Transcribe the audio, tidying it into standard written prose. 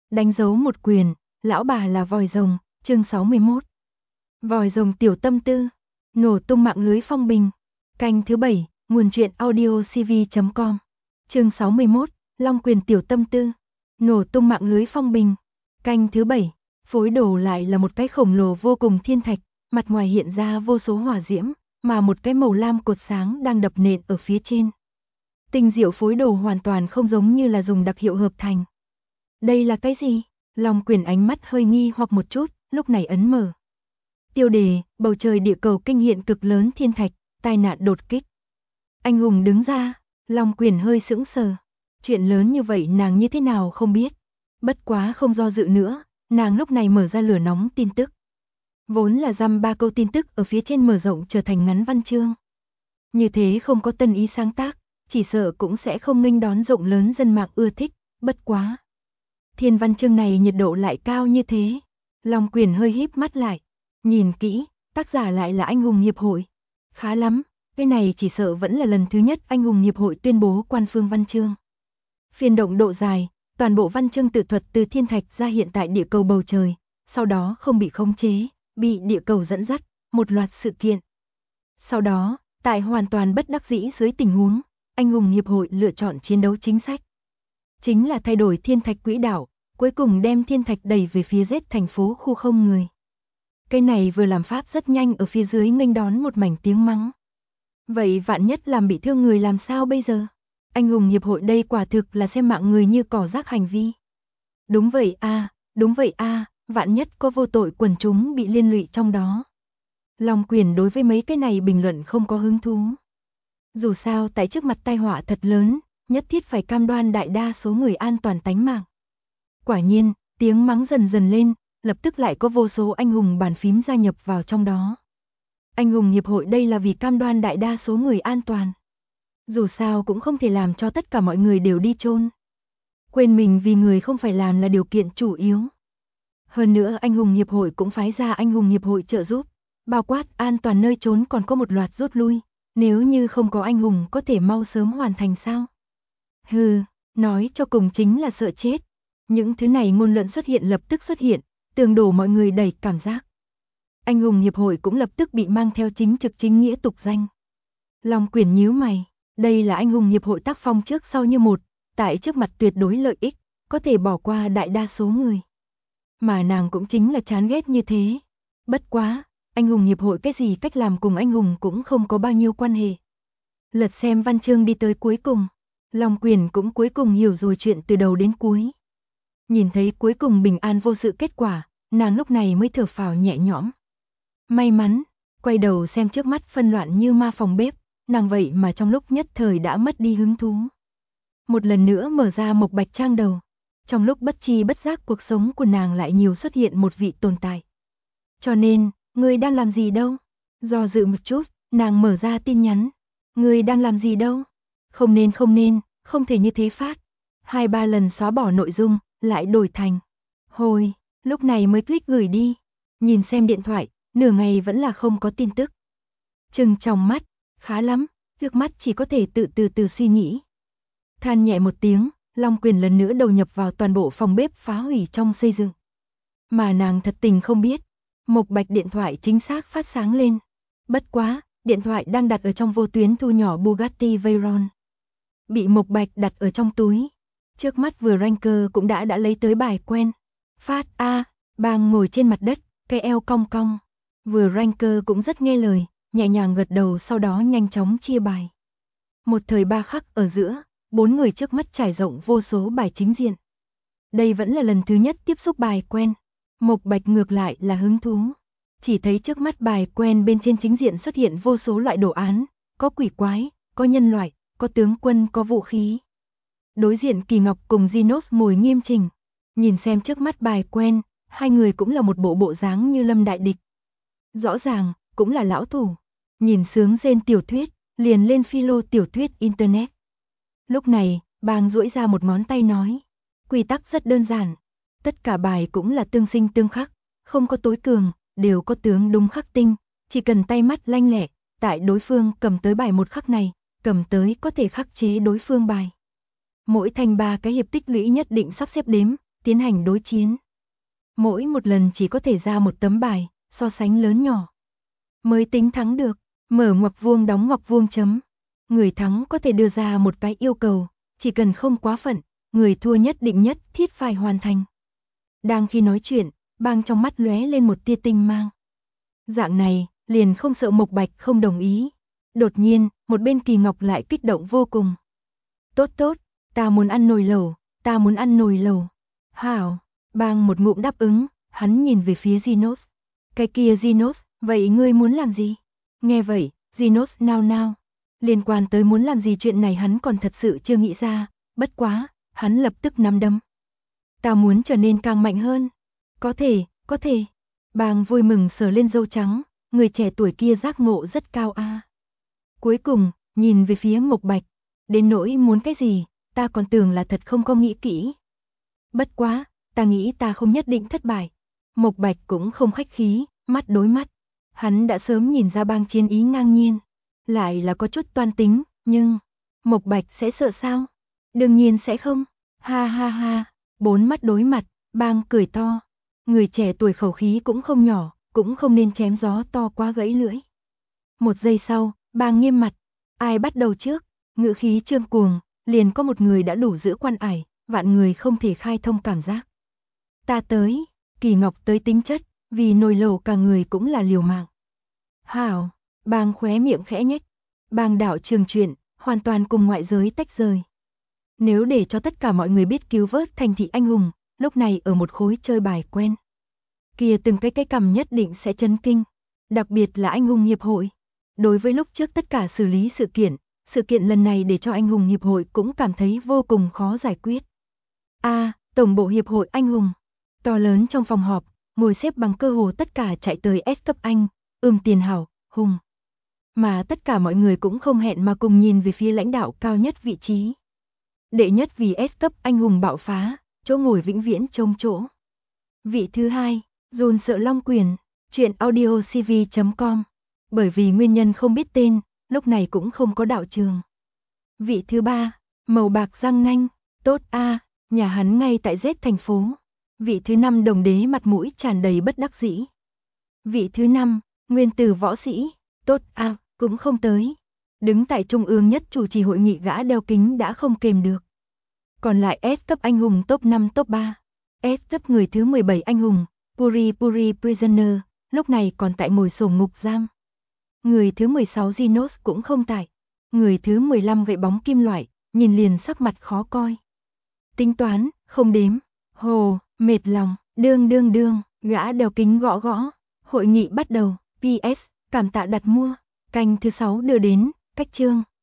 Đánh dấu một quyền, lão bà là vòi rồng, chương 61. Vòi rồng tiểu tâm tư, nổ tung mạng lưới phong bình. Canh thứ 7, nguồn truyện audio cv.com. Chương 61, Long quyền tiểu tâm tư, nổ tung mạng lưới phong bình. Canh thứ 7, phối đồ lại là một cái khổng lồ vô cùng thiên thạch, mặt ngoài hiện ra vô số hỏa diễm, mà một cái màu lam cột sáng đang đập nện ở phía trên. Tinh diệu phối đồ hoàn toàn không giống như là dùng đặc hiệu hợp thành. Đây là cái gì? Long quyền ánh mắt hơi nghi hoặc một chút, lúc này ấn mở. Tiêu đề, bầu trời địa cầu kinh hiện cực lớn thiên thạch, tai nạn đột kích. Anh hùng đứng ra, Long quyền hơi sững sờ. Chuyện lớn như vậy nàng như thế nào không biết. Bất quá không do dự nữa, nàng lúc này mở ra lửa nóng tin tức. Vốn là dăm ba câu tin tức ở phía trên mở rộng trở thành ngắn văn chương. Như thế không có tân ý sáng tác, chỉ sợ cũng sẽ không nghênh đón rộng lớn dân mạng ưa thích, bất quá. Thiên văn chương này nhiệt độ lại cao như thế. Long quyền hơi híp mắt lại, nhìn kỹ, tác giả lại là anh hùng hiệp hội. Khá lắm, cái này chỉ sợ vẫn là lần thứ nhất anh hùng hiệp hội tuyên bố quan phương văn chương. Phiên động độ dài, toàn bộ văn chương tự thuật từ thiên thạch ra hiện tại địa cầu bầu trời, sau đó không bị khống chế, bị địa cầu dẫn dắt, một loạt sự kiện. Sau đó, tại hoàn toàn bất đắc dĩ dưới tình huống, anh hùng hiệp hội lựa chọn chiến đấu chính sách. Chính là thay đổi thiên thạch quỹ đạo, cuối cùng đem thiên thạch đẩy về phía Z thành phố khu không người. Cái này vừa làm pháp rất nhanh ở phía dưới nghênh đón một mảnh tiếng mắng. Vậy vạn nhất làm bị thương người làm sao bây giờ? Anh hùng hiệp hội đây quả thực là xem mạng người như cỏ rác hành vi. Đúng vậy a, vạn nhất có vô tội quần chúng bị liên lụy trong đó. Long quyền đối với mấy cái này bình luận không có hứng thú. Dù sao tại trước mặt tai họa thật lớn, nhất thiết phải cam đoan đại đa số người an toàn tánh mạng. Quả nhiên, tiếng mắng dần dần lên, lập tức lại có vô số anh hùng bàn phím gia nhập vào trong đó. Anh hùng hiệp hội đây là vì cam đoan đại đa số người an toàn. Dù sao cũng không thể làm cho tất cả mọi người đều đi chôn. Quên mình vì người không phải làm là điều kiện chủ yếu. Hơn nữa anh hùng hiệp hội cũng phái ra anh hùng hiệp hội trợ giúp, bao quát an toàn nơi trốn còn có một loạt rút lui, nếu như không có anh hùng có thể mau sớm hoàn thành sao? Hừ, nói cho cùng chính là sợ chết. Những thứ này ngôn luận xuất hiện lập tức xuất hiện, tường đổ mọi người đầy cảm giác. Anh hùng hiệp hội cũng lập tức bị mang theo chính trực chính nghĩa tục danh. Long quyền nhíu mày, đây là anh hùng hiệp hội tác phong trước sau như một, tại trước mặt tuyệt đối lợi ích, có thể bỏ qua đại đa số người. Mà nàng cũng chính là chán ghét như thế. Bất quá, anh hùng hiệp hội cái gì cách làm cùng anh hùng cũng không có bao nhiêu quan hệ. Lật xem văn chương đi tới cuối cùng, Long quyền cũng cuối cùng hiểu rồi chuyện từ đầu đến cuối. Nhìn thấy cuối cùng bình an vô sự kết quả, nàng lúc này mới thở phào nhẹ nhõm. May mắn, quay đầu xem trước mắt phân loạn như ma phòng bếp, nàng vậy mà trong lúc nhất thời đã mất đi hứng thú. Một lần nữa mở ra Mộc Bạch trang đầu, trong lúc bất chi bất giác cuộc sống của nàng lại nhiều xuất hiện một vị tồn tại. Cho nên, ngươi đang làm gì đâu? Do dự một chút, nàng mở ra tin nhắn. Ngươi đang làm gì đâu? Không nên, không thể như thế phát. 2-3 lần xóa bỏ nội dung, lại đổi thành. Hồi, lúc này mới click gửi đi. Nhìn xem điện thoại, nửa ngày vẫn là không có tin tức. Trừng trong mắt, khá lắm, việc mắt chỉ có thể từ suy nghĩ. Than nhẹ một tiếng, Long quyền lần nữa đầu nhập vào toàn bộ phòng bếp phá hủy trong xây dựng. Mà nàng thật tình không biết, Mộc Bạch điện thoại chính xác phát sáng lên. Bất quá, điện thoại đang đặt ở trong vô tuyến thu nhỏ Bugatti Veyron. Bị Mộc Bạch đặt ở trong túi. Trước mắt vừa ranker cũng đã lấy tới bài quen. Phát A, bang ngồi trên mặt đất, cái eo cong cong. Vừa ranker cũng rất nghe lời, nhẹ nhàng gật đầu sau đó nhanh chóng chia bài. Một thời ba khắc ở giữa, 4 người trước mắt trải rộng vô số bài chính diện. Đây vẫn là lần thứ nhất tiếp xúc bài quen. Mộc Bạch ngược lại là hứng thú. Chỉ thấy trước mắt bài quen bên trên chính diện xuất hiện vô số loại đồ án, có quỷ quái, có nhân loại, có tướng quân, có vũ khí. Đối diện Kỳ Ngọc cùng Genos ngồi nghiêm chỉnh. Nhìn xem trước mắt bài quen, hai người cũng là một bộ dáng như lâm đại địch. Rõ ràng, cũng là lão thủ. Nhìn sướng rên tiểu thuyết, liền lên philo tiểu thuyết internet. Lúc này, bang duỗi ra một ngón tay nói. Quy tắc rất đơn giản. Tất cả bài cũng là tương sinh tương khắc, không có tối cường, đều có tướng đúng khắc tinh. Chỉ cần tay mắt lanh lẹ, tại đối phương cầm tới bài một khắc này, cầm tới có thể khắc chế đối phương bài. Mỗi thành 3 cái hiệp tích lũy nhất định sắp xếp đếm, tiến hành đối chiến. Mỗi một lần chỉ có thể ra một tấm bài, so sánh lớn nhỏ. Mới tính thắng được, mở ngoặc vuông đóng ngoặc vuông chấm. Người thắng có thể đưa ra một cái yêu cầu, chỉ cần không quá phận, người thua nhất định nhất thiết phải hoàn thành. Đang khi nói chuyện, Bang trong mắt lóe lên một tia tinh mang. Dạng này, liền không sợ Mộc Bạch không đồng ý. Đột nhiên, một bên Kỳ Ngọc lại kích động vô cùng. Tốt tốt, ta muốn ăn nồi lẩu, ta muốn ăn nồi lẩu. Hảo, Bang một ngụm đáp ứng, hắn nhìn về phía Genos. Cái kia Genos, vậy ngươi muốn làm gì? Nghe vậy, Genos nao nao. Liên quan tới muốn làm gì chuyện này hắn còn thật sự chưa nghĩ ra, bất quá, hắn lập tức nắm đấm. Ta muốn trở nên càng mạnh hơn. Có thể, có thể. Bang vui mừng sờ lên râu trắng, người trẻ tuổi kia giác ngộ rất cao a. Cuối cùng, nhìn về phía Mộc Bạch, đến nỗi muốn cái gì, ta còn tưởng là thật không có nghĩ kỹ. Bất quá, ta nghĩ ta không nhất định thất bại. Mộc Bạch cũng không khách khí, mắt đối mắt. Hắn đã sớm nhìn ra Bang chiến ý ngang nhiên, lại là có chút toan tính, nhưng Mộc Bạch sẽ sợ sao? Đương nhiên sẽ không. Ha ha ha, bốn mắt đối mặt, Bang cười to. Người trẻ tuổi khẩu khí cũng không nhỏ, cũng không nên chém gió to quá gãy lưỡi. Một giây sau, Bang nghiêm mặt. Ai bắt đầu trước? Ngữ khí trương cuồng, liền có một người đã đủ giữ quan ải, vạn người không thể khai thông cảm giác. Ta tới, Kỳ Ngọc tới tính chất, vì nồi lẩu cả người cũng là liều mạng. Hảo, Bang khóe miệng khẽ nhếch. Bang đạo trường truyện, hoàn toàn cùng ngoại giới tách rời. Nếu để cho tất cả mọi người biết cứu vớt thành thị anh hùng, lúc này ở một khối chơi bài quen. Kia từng cái cầm nhất định sẽ chấn kinh, đặc biệt là anh hùng hiệp hội. Đối với lúc trước tất cả xử lý sự kiện lần này để cho anh hùng hiệp hội cũng cảm thấy vô cùng khó giải quyết. Tổng bộ hiệp hội anh hùng, to lớn trong phòng họp, ngồi xếp bằng cơ hồ tất cả chạy tới S cấp anh, Tiền Hảo, Hùng. Mà tất cả mọi người cũng không hẹn mà cùng nhìn về phía lãnh đạo cao nhất vị trí. Đệ nhất vì S cấp anh hùng bạo phá, chỗ ngồi vĩnh viễn trông chỗ. Vị thứ hai, Dồn Sợ Long Quyền, truyện audio cv.com. Bởi vì nguyên nhân không biết tên, lúc này cũng không có đạo trường. Vị thứ ba, Màu Bạc Răng Nanh, tốt a, nhà hắn ngay tại Z thành phố. Vị thứ năm Đồng Đế mặt mũi tràn đầy bất đắc dĩ. Vị thứ năm, Nguyên Tử Võ Sĩ, tốt a, cũng không tới. Đứng tại trung ương nhất chủ trì hội nghị gã đeo kính đã không kềm được. Còn lại S cấp anh hùng top 5 top 3. S cấp người thứ 17 anh hùng, Puri Prisoner, lúc này còn tại ngồi sổm ngục giam. Người thứ 16 Genos cũng không tại. Người thứ 15 gậy bóng kim loại, nhìn liền sắc mặt khó coi. Tính toán, không đếm. Hồ, mệt lòng, đương, gã đeo kính gõ gõ. Hội nghị bắt đầu, PS, cảm tạ đặt mua. Canh thứ 6 đưa đến, cách chương.